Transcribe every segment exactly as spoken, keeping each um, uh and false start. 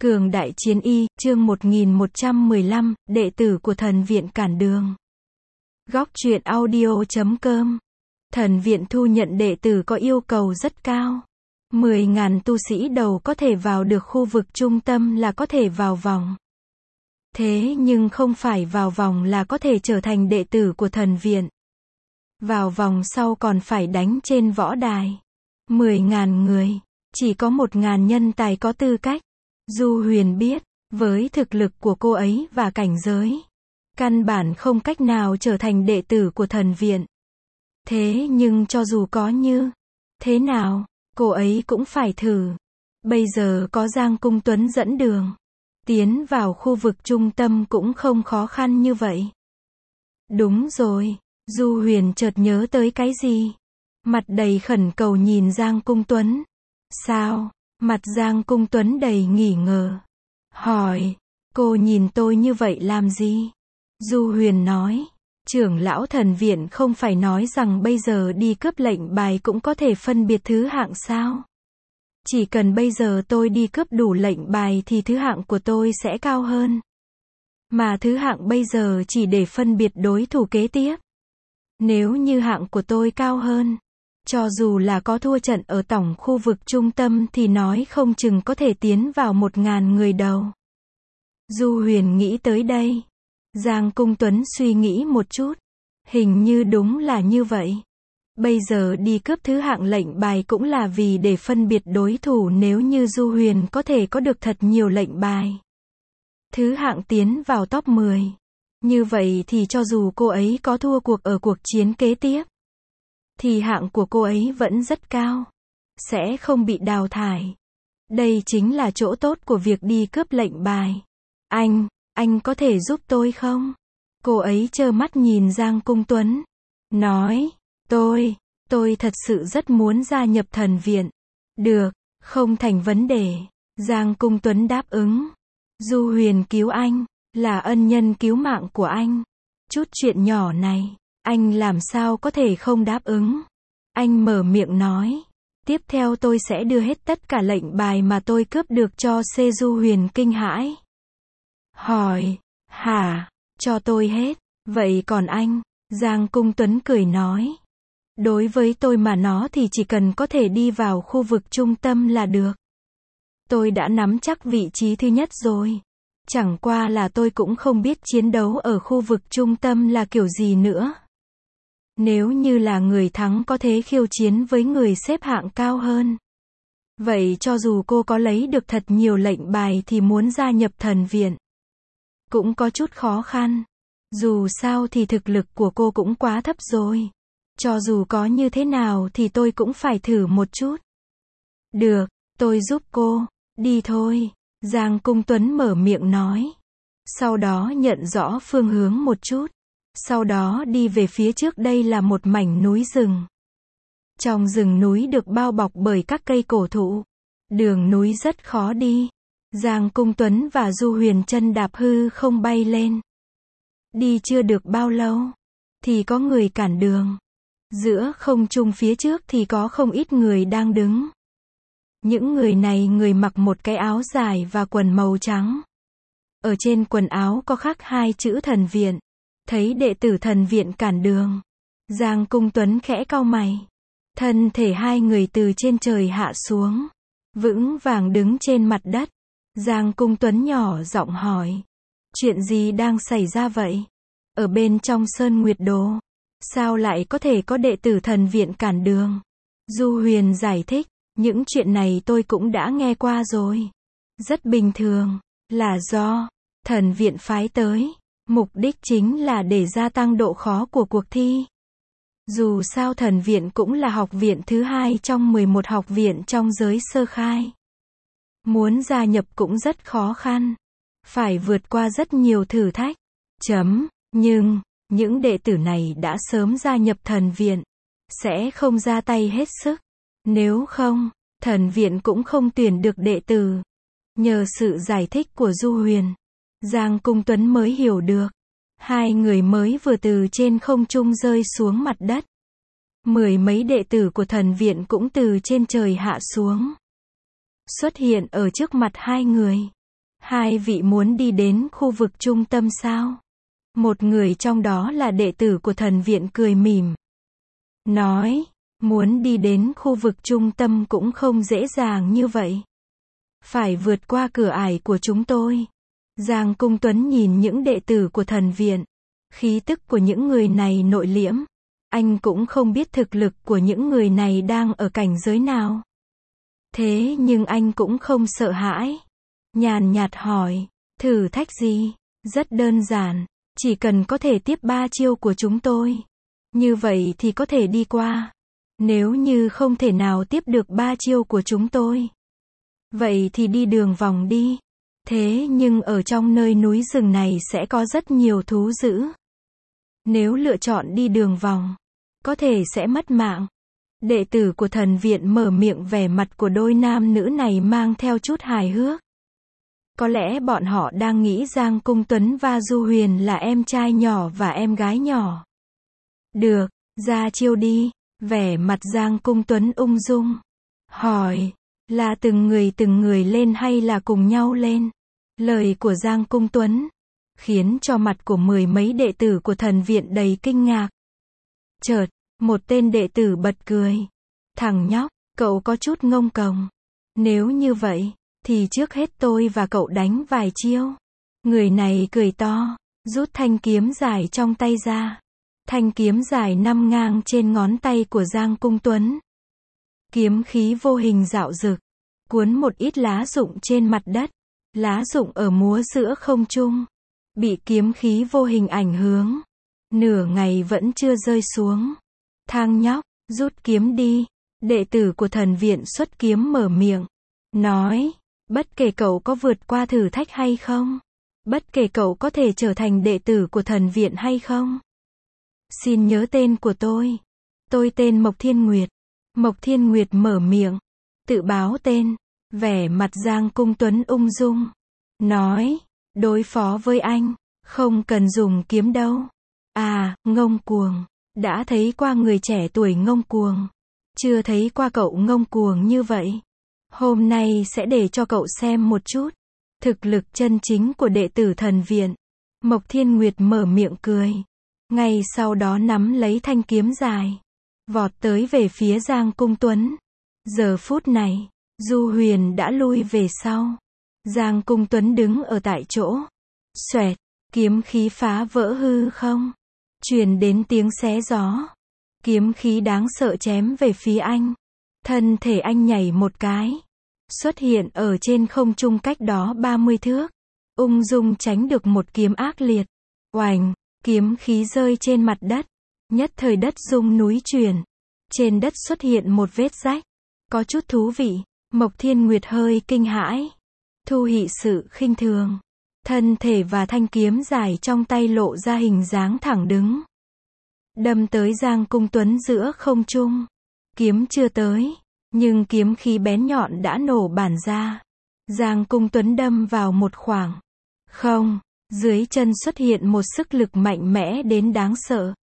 Cường đại chiến y, chương một nghìn một trăm mười lăm, đệ tử của thần viện cản đường. Góc truyện audio chấm com. Thần viện thu nhận đệ tử có yêu cầu rất cao. mười nghìn tu sĩ đầu có thể vào được khu vực trung tâm là có thể vào vòng. Thế nhưng không phải vào vòng là có thể trở thành đệ tử của thần viện. Vào vòng sau còn phải đánh trên võ đài. mười nghìn người, chỉ có một nghìn nhân tài có tư cách. Du Huyền biết, với thực lực của cô ấy và cảnh giới, căn bản không cách nào trở thành đệ tử của thần viện. Thế nhưng cho dù có như thế nào, cô ấy cũng phải thử. Bây giờ có Giang Cung Tuấn dẫn đường, tiến vào khu vực trung tâm cũng không khó khăn như vậy. Đúng rồi, Du Huyền chợt nhớ tới cái gì. Mặt đầy khẩn cầu nhìn Giang Cung Tuấn. Sao? Mặt Giang Cung Tuấn đầy nghi ngờ. Hỏi, cô nhìn tôi như vậy làm gì? Du Huyền nói, trưởng lão thần viện không phải nói rằng bây giờ đi cướp lệnh bài cũng có thể phân biệt thứ hạng sao? Chỉ cần bây giờ tôi đi cướp đủ lệnh bài thì thứ hạng của tôi sẽ cao hơn. Mà thứ hạng bây giờ chỉ để phân biệt đối thủ kế tiếp. Nếu như hạng của tôi cao hơn, cho dù là có thua trận ở tổng khu vực trung tâm thì nói không chừng có thể tiến vào một ngàn người đầu. Du Huyền nghĩ tới đây. Giang Cung Tuấn suy nghĩ một chút. Hình như đúng là như vậy. Bây giờ đi cướp thứ hạng lệnh bài cũng là vì để phân biệt đối thủ. Nếu như Du Huyền có thể có được thật nhiều lệnh bài, thứ hạng tiến vào top mười. Như vậy thì cho dù cô ấy có thua cuộc ở cuộc chiến kế tiếp, thì hạng của cô ấy vẫn rất cao, sẽ không bị đào thải. Đây chính là chỗ tốt của việc đi cướp lệnh bài. Anh, anh có thể giúp tôi không? Cô ấy trơ mắt nhìn Giang Cung Tuấn, nói, tôi, tôi thật sự rất muốn gia nhập thần viện. Được, không thành vấn đề. Giang Cung Tuấn đáp ứng. Du Huyền cứu anh, là ân nhân cứu mạng của anh. Chút chuyện nhỏ này, anh làm sao có thể không đáp ứng. Anh mở miệng nói, tiếp theo tôi sẽ đưa hết tất cả lệnh bài mà tôi cướp được cho C. Du Huyền kinh hãi. Hỏi, hả, cho tôi hết, vậy còn anh? Giang Cung Tuấn cười nói, đối với tôi mà nói thì chỉ cần có thể đi vào khu vực trung tâm là được. Tôi đã nắm chắc vị trí thứ nhất rồi. Chẳng qua là tôi cũng không biết chiến đấu ở khu vực trung tâm là kiểu gì nữa. Nếu như là người thắng có thể khiêu chiến với người xếp hạng cao hơn. Vậy cho dù cô có lấy được thật nhiều lệnh bài thì muốn gia nhập thần viện cũng có chút khó khăn. Dù sao thì thực lực của cô cũng quá thấp rồi. Cho dù có như thế nào thì tôi cũng phải thử một chút. Được, tôi giúp cô. Đi thôi. Giang Cung Tuấn mở miệng nói. Sau đó nhận rõ phương hướng một chút. Sau đó đi về phía trước, đây là một mảnh núi rừng. Trong rừng núi được bao bọc bởi các cây cổ thụ. Đường núi rất khó đi. Giang Cung Tuấn và Du Huyền chân đạp hư không bay lên. Đi chưa được bao lâu, thì có người cản đường. Giữa không trung phía trước thì có không ít người đang đứng. Những người này người mặc một cái áo dài và quần màu trắng. Ở trên quần áo có khắc hai chữ thần viện. Thấy đệ tử thần viện cản đường, Giang Cung Tuấn khẽ cau mày. Thân thể hai người từ trên trời hạ xuống, vững vàng đứng trên mặt đất. Giang Cung Tuấn nhỏ giọng hỏi, chuyện gì đang xảy ra vậy? Ở bên trong Sơn Nguyệt Đồ, sao lại có thể có đệ tử thần viện cản đường? Du Huyền giải thích, những chuyện này tôi cũng đã nghe qua rồi. Rất bình thường, là do thần viện phái tới. Mục đích chính là để gia tăng độ khó của cuộc thi. Dù sao thần viện cũng là học viện thứ hai trong mười một học viện trong giới sơ khai. Muốn gia nhập cũng rất khó khăn. Phải vượt qua rất nhiều thử thách. Chấm. Nhưng, những đệ tử này đã sớm gia nhập thần viện. Sẽ không ra tay hết sức. Nếu không, thần viện cũng không tuyển được đệ tử. Nhờ sự giải thích của Du Huyền, Giang Cung Tuấn mới hiểu được. Hai người mới vừa từ trên không trung rơi xuống mặt đất. Mười mấy đệ tử của thần viện cũng từ trên trời hạ xuống. Xuất hiện ở trước mặt hai người. Hai vị muốn đi đến khu vực trung tâm sao? Một người trong đó là đệ tử của thần viện cười mỉm. Nói, muốn đi đến khu vực trung tâm cũng không dễ dàng như vậy. Phải vượt qua cửa ải của chúng tôi. Giang Cung Tuấn nhìn những đệ tử của thần viện. Khí tức của những người này nội liễm. Anh cũng không biết thực lực của những người này đang ở cảnh giới nào. Thế nhưng anh cũng không sợ hãi. Nhàn nhạt hỏi, thử thách gì? Rất đơn giản, chỉ cần có thể tiếp ba chiêu của chúng tôi. Như vậy thì có thể đi qua. Nếu như không thể nào tiếp được ba chiêu của chúng tôi, vậy thì đi đường vòng đi. Thế nhưng ở trong nơi núi rừng này sẽ có rất nhiều thú dữ. Nếu lựa chọn đi đường vòng, có thể sẽ mất mạng. Đệ tử của thần viện mở miệng, vẻ mặt của đôi nam nữ này mang theo chút hài hước. Có lẽ bọn họ đang nghĩ Giang Cung Tuấn và Du Huyền là em trai nhỏ và em gái nhỏ. Được, ra chiêu đi. Vẻ mặt Giang Cung Tuấn ung dung. Hỏi, là từng người từng người lên hay là cùng nhau lên? Lời của Giang Cung Tuấn khiến cho mặt của mười mấy đệ tử của thần viện đầy kinh ngạc. Chợt, một tên đệ tử bật cười. Thằng nhóc, cậu có chút ngông cuồng. Nếu như vậy, thì trước hết tôi và cậu đánh vài chiêu. Người này cười to, rút thanh kiếm dài trong tay ra. Thanh kiếm dài nằm ngang trên ngón tay của Giang Cung Tuấn. Kiếm khí vô hình dạo dực, cuốn một ít lá rụng trên mặt đất. Lá rụng ở múa giữa không trung, bị kiếm khí vô hình ảnh hưởng. Nửa ngày vẫn chưa rơi xuống. Thằng nhóc, rút kiếm đi. Đệ tử của thần viện xuất kiếm mở miệng. Nói, bất kể cậu có vượt qua thử thách hay không, bất kể cậu có thể trở thành đệ tử của thần viện hay không, xin nhớ tên của tôi. Tôi tên Mộc Thiên Nguyệt. Mộc Thiên Nguyệt mở miệng, tự báo tên. Vẻ mặt Giang Cung Tuấn ung dung. Nói, đối phó với anh, không cần dùng kiếm đâu. À, ngông cuồng. Đã thấy qua người trẻ tuổi ngông cuồng. Chưa thấy qua cậu ngông cuồng như vậy. Hôm nay sẽ để cho cậu xem một chút thực lực chân chính của đệ tử thần viện. Mộc Thiên Nguyệt mở miệng cười. Ngay sau đó nắm lấy thanh kiếm dài, vọt tới về phía Giang Cung Tuấn. Giờ phút này, Du Huyền đã lui về sau. Giang Cung Tuấn đứng ở tại chỗ. Xoẹt, kiếm khí phá vỡ hư không. Truyền đến tiếng xé gió. Kiếm khí đáng sợ chém về phía anh. Thân thể anh nhảy một cái, xuất hiện ở trên không trung cách đó ba mươi thước. Ung dung tránh được một kiếm ác liệt. Oành, kiếm khí rơi trên mặt đất. Nhất thời đất rung núi chuyển. Trên đất xuất hiện một vết rách. Có chút thú vị. Mộc Thiên Nguyệt hơi kinh hãi. Thu hị sự khinh thường. Thân thể và thanh kiếm dài trong tay lộ ra hình dáng thẳng đứng. Đâm tới Giang Cung Tuấn giữa không trung. Kiếm chưa tới, nhưng kiếm khí bén nhọn đã nổ bản ra. Giang Cung Tuấn đâm vào một khoảng không. Dưới chân xuất hiện một sức lực mạnh mẽ đến đáng sợ.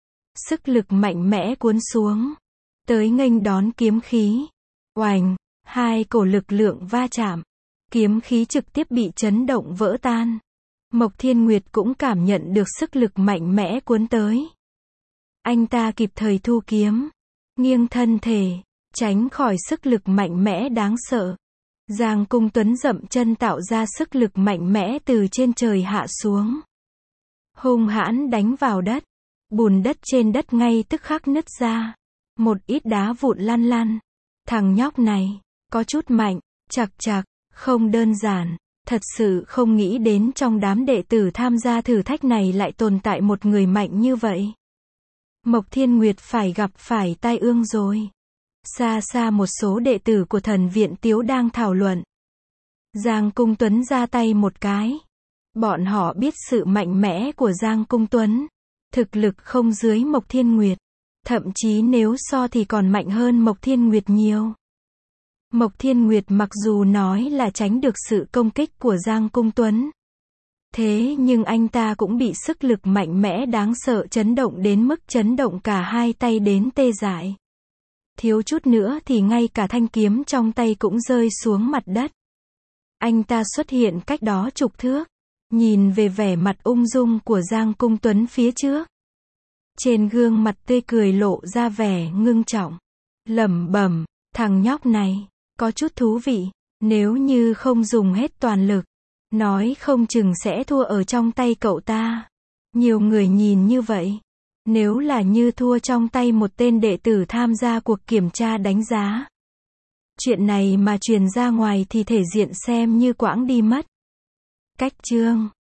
Sức lực mạnh mẽ cuốn xuống, tới nghênh đón kiếm khí. Oành, hai cổ lực lượng va chạm. Kiếm khí trực tiếp bị chấn động vỡ tan. Mộc Thiên Nguyệt cũng cảm nhận được sức lực mạnh mẽ cuốn tới. Anh ta kịp thời thu kiếm, nghiêng thân thể, tránh khỏi sức lực mạnh mẽ đáng sợ. Giang Cung Tuấn dậm chân tạo ra sức lực mạnh mẽ từ trên trời hạ xuống. Hung hãn đánh vào đất. Bùn đất trên đất ngay tức khắc nứt ra. Một ít đá vụn lăn lăn. Thằng nhóc này, có chút mạnh, chạc chạc, không đơn giản. Thật sự không nghĩ đến trong đám đệ tử tham gia thử thách này lại tồn tại một người mạnh như vậy. Mộc Thiên Nguyệt phải gặp phải tai ương rồi. Xa xa một số đệ tử của thần viện Tiếu đang thảo luận. Giang Cung Tuấn ra tay một cái. Bọn họ biết sự mạnh mẽ của Giang Cung Tuấn. Thực lực không dưới Mộc Thiên Nguyệt. Thậm chí nếu so thì còn mạnh hơn Mộc Thiên Nguyệt nhiều. Mộc Thiên Nguyệt mặc dù nói là tránh được sự công kích của Giang Cung Tuấn. Thế nhưng anh ta cũng bị sức lực mạnh mẽ đáng sợ chấn động đến mức chấn động cả hai tay đến tê dại. Thiếu chút nữa thì ngay cả thanh kiếm trong tay cũng rơi xuống mặt đất. Anh ta xuất hiện cách đó chục thước, nhìn về vẻ mặt ung dung của Giang Cung Tuấn phía trước. Trên gương mặt tươi cười lộ ra vẻ ngưng trọng. Lẩm bẩm, thằng nhóc này, có chút thú vị, nếu như không dùng hết toàn lực, nói không chừng sẽ thua ở trong tay cậu ta. Nhiều người nhìn như vậy. Nếu là như thua trong tay một tên đệ tử tham gia cuộc kiểm tra đánh giá, chuyện này mà truyền ra ngoài thì thể diện xem như quãng đi mất. Cách chương